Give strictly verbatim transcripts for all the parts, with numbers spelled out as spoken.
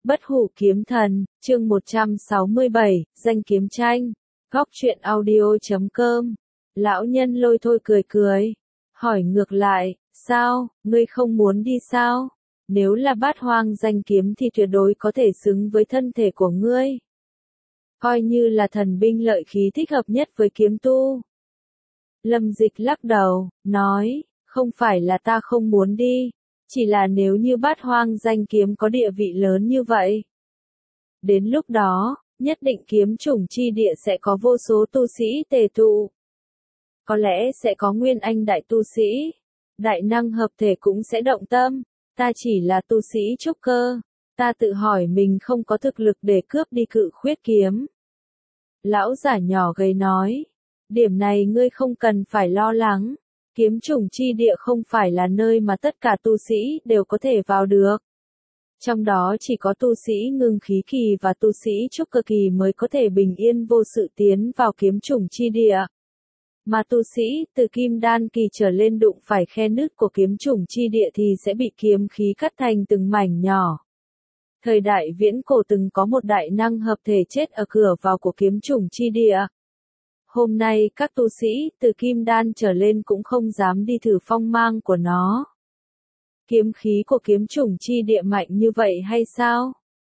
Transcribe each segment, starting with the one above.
Bất hủ kiếm thần, chương một trăm sáu mươi bảy, danh kiếm tranh. Góc truyện audio chấm com. Lão nhân lôi thôi cười cười. Hỏi ngược lại, sao, ngươi không muốn đi sao? Nếu là bát hoang danh kiếm thì tuyệt đối có thể xứng với thân thể của ngươi. Coi như là thần binh lợi khí thích hợp nhất với kiếm tu. Lâm Dịch lắc đầu, nói, không phải là ta không muốn đi. Chỉ là nếu như bát hoang danh kiếm có địa vị lớn như vậy. Đến lúc đó, nhất định kiếm chủng chi địa sẽ có vô số tu sĩ tề tụ. Có lẽ sẽ có nguyên anh đại tu sĩ. Đại năng hợp thể cũng sẽ động tâm. Ta chỉ là tu sĩ trúc cơ. Ta tự hỏi mình không có thực lực để cướp đi cự khuyết kiếm. Lão giả nhỏ gầy nói. Điểm này ngươi không cần phải lo lắng. Kiếm chủng chi địa không phải là nơi mà tất cả tu sĩ đều có thể vào được. Trong đó chỉ có tu sĩ ngưng khí kỳ và tu sĩ trúc cơ kỳ mới có thể bình yên vô sự tiến vào kiếm chủng chi địa. Mà tu sĩ từ kim đan kỳ trở lên đụng phải khe nứt của kiếm chủng chi địa thì sẽ bị kiếm khí cắt thành từng mảnh nhỏ. Thời đại viễn cổ từng có một đại năng hợp thể chết ở cửa vào của kiếm chủng chi địa. Hôm nay các tu sĩ từ kim đan trở lên cũng không dám đi thử phong mang của nó. Kiếm khí của kiếm chủng chi địa mạnh như vậy hay sao?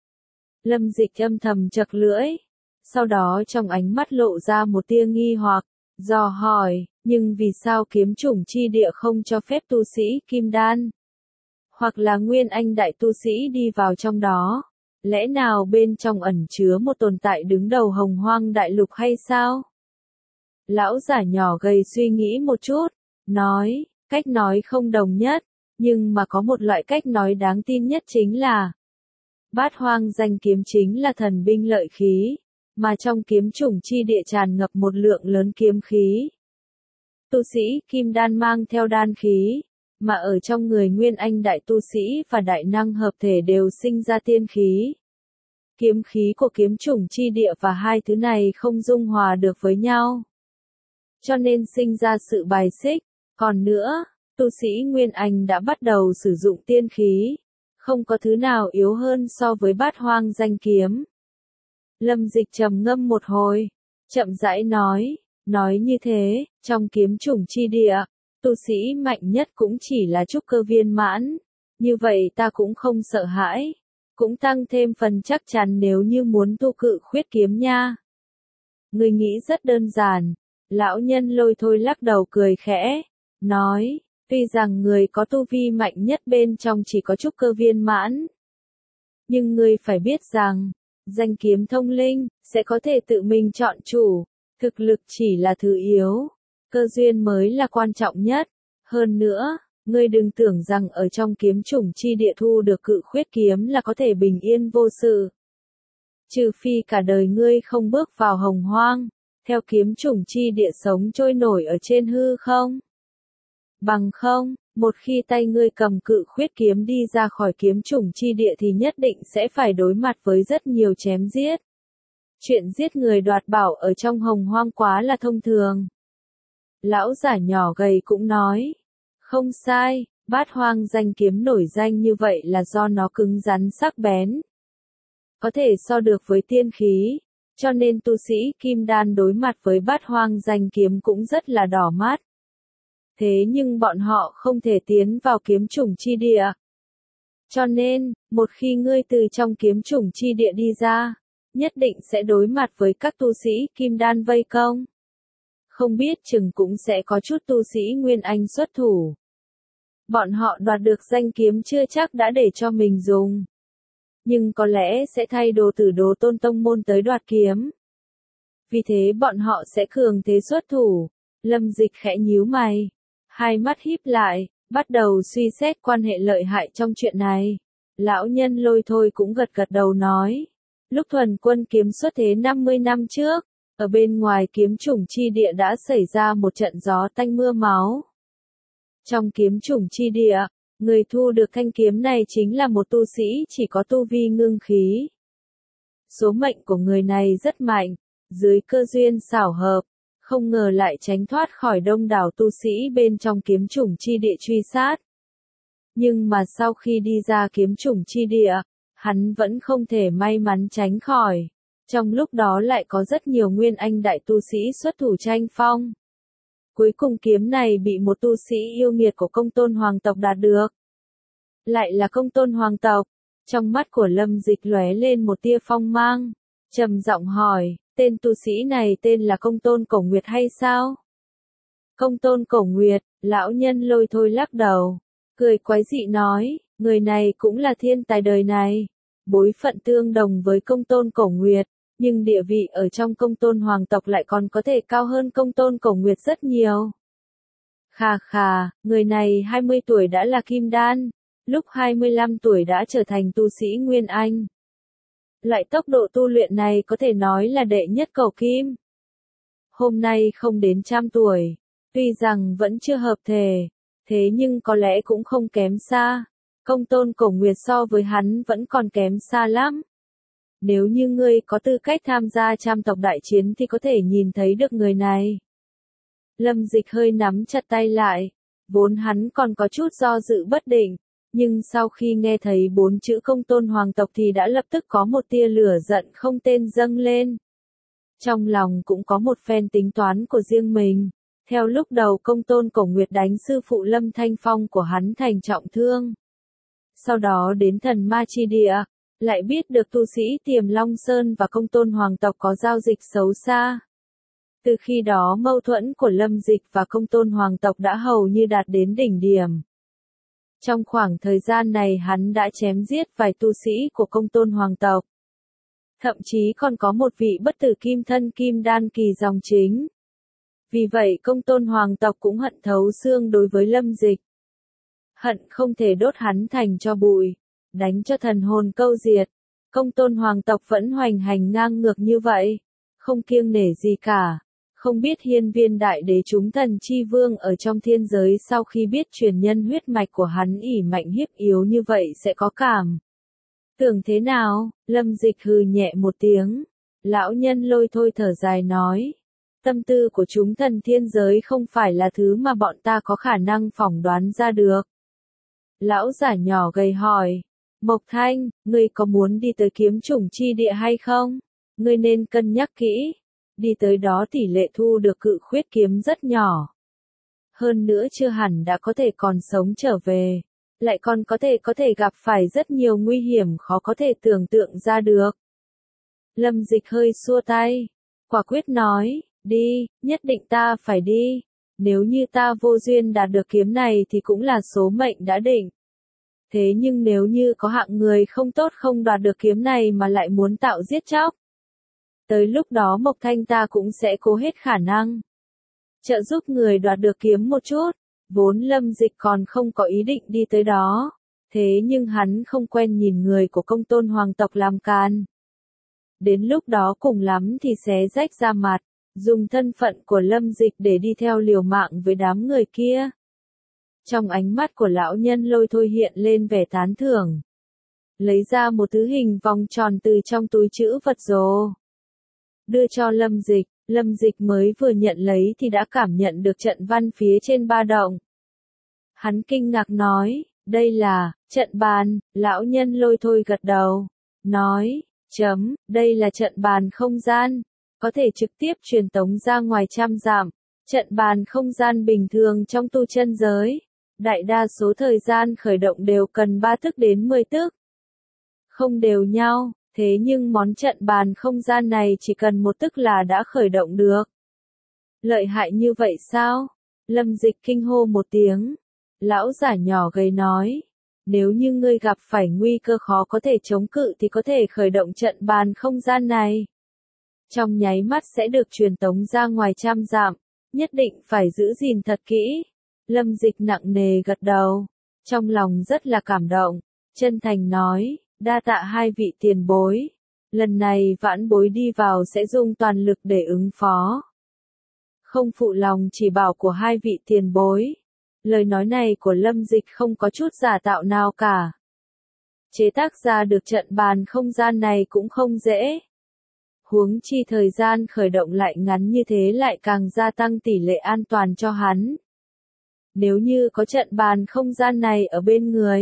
Lâm Dịch âm thầm chật lưỡi. Sau đó trong ánh mắt lộ ra một tia nghi hoặc, dò hỏi, nhưng vì sao kiếm chủng chi địa không cho phép tu sĩ kim đan? Hoặc là nguyên anh đại tu sĩ đi vào trong đó? Lẽ nào bên trong ẩn chứa một tồn tại đứng đầu hồng hoang đại lục hay sao? Lão giả nhỏ gầy suy nghĩ một chút, nói, cách nói không đồng nhất, nhưng mà có một loại cách nói đáng tin nhất chính là bát hoang danh kiếm chính là thần binh lợi khí, mà trong kiếm chủng chi địa tràn ngập một lượng lớn kiếm khí. Tu sĩ kim đan mang theo đan khí, mà ở trong người nguyên anh đại tu sĩ và đại năng hợp thể đều sinh ra tiên khí. Kiếm khí của kiếm chủng chi địa và hai thứ này không dung hòa được với nhau. Cho nên sinh ra sự bài xích. Còn nữa, tu sĩ Nguyên Anh đã bắt đầu sử dụng tiên khí. Không có thứ nào yếu hơn so với bát hoang danh kiếm. Lâm Dịch trầm ngâm một hồi. Chậm rãi nói. Nói như thế, trong kiếm chủng chi địa, tu sĩ mạnh nhất cũng chỉ là trúc cơ viên mãn. Như vậy ta cũng không sợ hãi. Cũng tăng thêm phần chắc chắn nếu như muốn tu cự khuyết kiếm nha. Người nghĩ rất đơn giản. Lão nhân lôi thôi lắc đầu cười khẽ, nói, tuy rằng người có tu vi mạnh nhất bên trong chỉ có trúc cơ viên mãn. Nhưng người phải biết rằng, danh kiếm thông linh, sẽ có thể tự mình chọn chủ, thực lực chỉ là thứ yếu, cơ duyên mới là quan trọng nhất. Hơn nữa, ngươi đừng tưởng rằng ở trong kiếm chủng chi địa thu được cự khuyết kiếm là có thể bình yên vô sự. Trừ phi cả đời ngươi không bước vào hồng hoang. Theo kiếm chủng chi địa sống trôi nổi ở trên hư không? Bằng không, một khi tay ngươi cầm cự khuyết kiếm đi ra khỏi kiếm chủng chi địa thì nhất định sẽ phải đối mặt với rất nhiều chém giết. Chuyện giết người đoạt bảo ở trong hồng hoang quá là thông thường. Lão giả nhỏ gầy cũng nói, không sai, bát hoang danh kiếm nổi danh như vậy là do nó cứng rắn sắc bén. Có thể so được với tiên khí. Cho nên tu sĩ kim đan đối mặt với bát hoang danh kiếm cũng rất là đỏ mắt. Thế nhưng bọn họ không thể tiến vào kiếm chủng chi địa. Cho nên, một khi ngươi từ trong kiếm chủng chi địa đi ra, nhất định sẽ đối mặt với các tu sĩ kim đan vây công. Không biết chừng cũng sẽ có chút tu sĩ nguyên anh xuất thủ. Bọn họ đoạt được danh kiếm chưa chắc đã để cho mình dùng. Nhưng có lẽ sẽ thay đồ tử đồ tôn tông môn tới đoạt kiếm. Vì thế bọn họ sẽ cường thế xuất thủ. Lâm Dịch khẽ nhíu mày. Hai mắt híp lại, bắt đầu suy xét quan hệ lợi hại trong chuyện này. Lão nhân lôi thôi cũng gật gật đầu nói. Lúc thuần quân kiếm xuất thế năm mươi năm trước, ở bên ngoài kiếm chủng chi địa đã xảy ra một trận gió tanh mưa máu. Trong kiếm chủng chi địa, người thu được thanh kiếm này chính là một tu sĩ chỉ có tu vi ngưng khí. Số mệnh của người này rất mạnh, dưới cơ duyên xảo hợp, không ngờ lại tránh thoát khỏi đông đảo tu sĩ bên trong kiếm chủng chi địa truy sát. Nhưng mà sau khi đi ra kiếm chủng chi địa, hắn vẫn không thể may mắn tránh khỏi. Trong lúc đó lại có rất nhiều nguyên anh đại tu sĩ xuất thủ tranh phong. Cuối cùng kiếm này bị một tu sĩ yêu nghiệt của công tôn hoàng tộc đạt được. Lại là công tôn hoàng tộc. Trong mắt của Lâm Dịch lóe lên một tia phong mang. Trầm giọng hỏi, tên tu sĩ này tên là công tôn Cổ Nguyệt hay sao? Công tôn Cổ Nguyệt, lão nhân lôi thôi lắc đầu. Cười quái dị nói, người này cũng là thiên tài đời này. Bối phận tương đồng với công tôn Cổ Nguyệt. Nhưng địa vị ở trong công tôn hoàng tộc lại còn có thể cao hơn công tôn Cổ Nguyệt rất nhiều. Khà khà, người này hai mươi tuổi đã là kim đan, lúc hai mươi lăm tuổi đã trở thành tu sĩ Nguyên Anh. Loại tốc độ tu luyện này có thể nói là đệ nhất cầu kim. Hôm nay không đến trăm tuổi, tuy rằng vẫn chưa hợp thể, thế nhưng có lẽ cũng không kém xa. Công tôn Cổ Nguyệt so với hắn vẫn còn kém xa lắm. Nếu như ngươi có tư cách tham gia trăm tộc đại chiến thì có thể nhìn thấy được người này. Lâm Dịch hơi nắm chặt tay lại, vốn hắn còn có chút do dự bất định, nhưng sau khi nghe thấy bốn chữ công tôn hoàng tộc thì đã lập tức có một tia lửa giận không tên dâng lên. Trong lòng cũng có một phen tính toán của riêng mình. Theo lúc đầu công tôn Cổ Nguyệt đánh sư phụ Lâm Thanh Phong của hắn thành trọng thương. Sau đó đến thần ma chi địa, lại biết được tu sĩ Tiềm Long Sơn và công tôn hoàng tộc có giao dịch xấu xa. Từ khi đó mâu thuẫn của Lâm Dịch và công tôn hoàng tộc đã hầu như đạt đến đỉnh điểm. Trong khoảng thời gian này hắn đã chém giết vài tu sĩ của công tôn hoàng tộc. Thậm chí còn có một vị bất tử kim thân kim đan kỳ dòng chính. Vì vậy công tôn hoàng tộc cũng hận thấu xương đối với Lâm Dịch. Hận không thể đốt hắn thành cho bụi, đánh cho thần hồn câu diệt. Công tôn hoàng tộc vẫn hoành hành ngang ngược như vậy, không kiêng nể gì cả. Không biết hiên viên đại đế chúng thần chi vương ở trong thiên giới sau khi biết truyền nhân huyết mạch của hắn ỷ mạnh hiếp yếu như vậy sẽ có cảm tưởng thế nào? Lâm Dịch hừ nhẹ một tiếng. Lão nhân lôi thôi thở dài nói. Tâm tư của chúng thần thiên giới không phải là thứ mà bọn ta có khả năng phỏng đoán ra được. Lão giả nhỏ gầy hỏi. Mộc Thanh, ngươi có muốn đi tới kiếm chủng chi địa hay không? Ngươi nên cân nhắc kỹ. Đi tới đó tỷ lệ thu được cự khuyết kiếm rất nhỏ. Hơn nữa chưa hẳn đã có thể còn sống trở về. Lại còn có thể có thể gặp phải rất nhiều nguy hiểm khó có thể tưởng tượng ra được. Lâm Dịch hơi xua tay. Quả quyết nói, đi, nhất định ta phải đi. Nếu như ta vô duyên đạt được kiếm này thì cũng là số mệnh đã định. Thế nhưng nếu như có hạng người không tốt không đoạt được kiếm này mà lại muốn tạo giết chóc. Tới lúc đó Mộc Thanh ta cũng sẽ cố hết khả năng. Trợ giúp người đoạt được kiếm một chút. Vốn Lâm Dịch còn không có ý định đi tới đó. Thế nhưng hắn không quen nhìn người của công tôn hoàng tộc làm can. Đến lúc đó cùng lắm thì xé rách ra mặt. Dùng thân phận của Lâm Dịch để đi theo liều mạng với đám người kia. Trong ánh mắt của lão nhân lôi thôi hiện lên vẻ tán thưởng. Lấy ra một thứ hình vòng tròn từ trong túi trữ vật rồ. Đưa cho Lâm Dịch, Lâm Dịch mới vừa nhận lấy thì đã cảm nhận được trận văn phía trên ba động. Hắn kinh ngạc nói, đây là, trận bàn, lão nhân lôi thôi gật đầu. Nói, chấm, đây là trận bàn không gian, có thể trực tiếp truyền tống ra ngoài trăm dặm. Trận bàn không gian bình thường trong tu chân giới. Đại đa số thời gian khởi động đều cần ba tức đến mười tức. Không đều nhau. Thế nhưng món trận bàn không gian này chỉ cần một tức là đã khởi động được. Lợi hại như vậy sao? Lâm Dịch kinh hô một tiếng. Lão giả nhỏ gầy nói. Nếu như ngươi gặp phải nguy cơ khó có thể chống cự thì có thể khởi động trận bàn không gian này. Trong nháy mắt sẽ được truyền tống ra ngoài trăm dặm. Nhất định phải giữ gìn thật kỹ. Lâm Dịch nặng nề gật đầu. Trong lòng rất là cảm động. Chân thành nói. Đa tạ hai vị tiền bối. Lần này vãn bối đi vào sẽ dùng toàn lực để ứng phó. Không phụ lòng chỉ bảo của hai vị tiền bối. Lời nói này của Lâm Dịch không có chút giả tạo nào cả. Chế tác ra được trận bàn không gian này cũng không dễ. Huống chi thời gian khởi động lại ngắn như thế lại càng gia tăng tỷ lệ an toàn cho hắn. Nếu như có trận bàn không gian này ở bên người,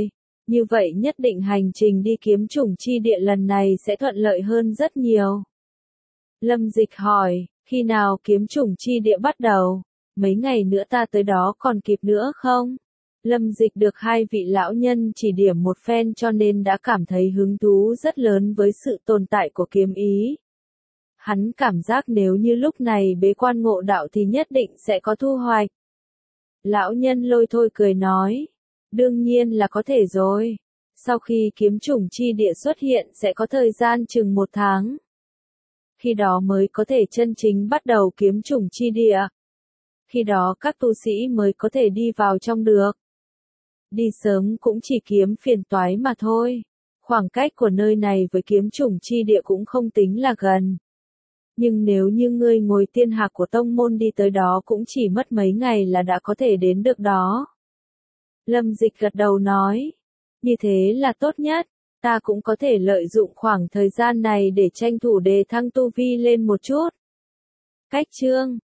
Như vậy nhất định hành trình đi kiếm chủng chi địa lần này sẽ thuận lợi hơn rất nhiều. Lâm Dịch hỏi, khi nào kiếm chủng chi địa bắt đầu? Mấy ngày nữa ta tới đó còn kịp nữa không? Lâm Dịch được hai vị lão nhân chỉ điểm một phen cho nên đã cảm thấy hứng thú rất lớn với sự tồn tại của kiếm ý. Hắn cảm giác nếu như lúc này bế quan ngộ đạo thì nhất định sẽ có thu hoạch. Lão nhân Lôi Thôi cười nói, đương nhiên là có thể rồi. Sau khi kiếm chủng chi địa xuất hiện sẽ có thời gian chừng một tháng. Khi đó mới có thể chân chính bắt đầu kiếm chủng chi địa. Khi đó các tu sĩ mới có thể đi vào trong được. Đi sớm cũng chỉ kiếm phiền toái mà thôi. Khoảng cách của nơi này với kiếm chủng chi địa cũng không tính là gần. Nhưng nếu như ngươi ngồi tiên hạc của tông môn đi tới đó cũng chỉ mất mấy ngày là đã có thể đến được đó. Lâm Dịch gật đầu nói, như thế là tốt nhất, ta cũng có thể lợi dụng khoảng thời gian này để tranh thủ đề thăng tu vi lên một chút. Cách chương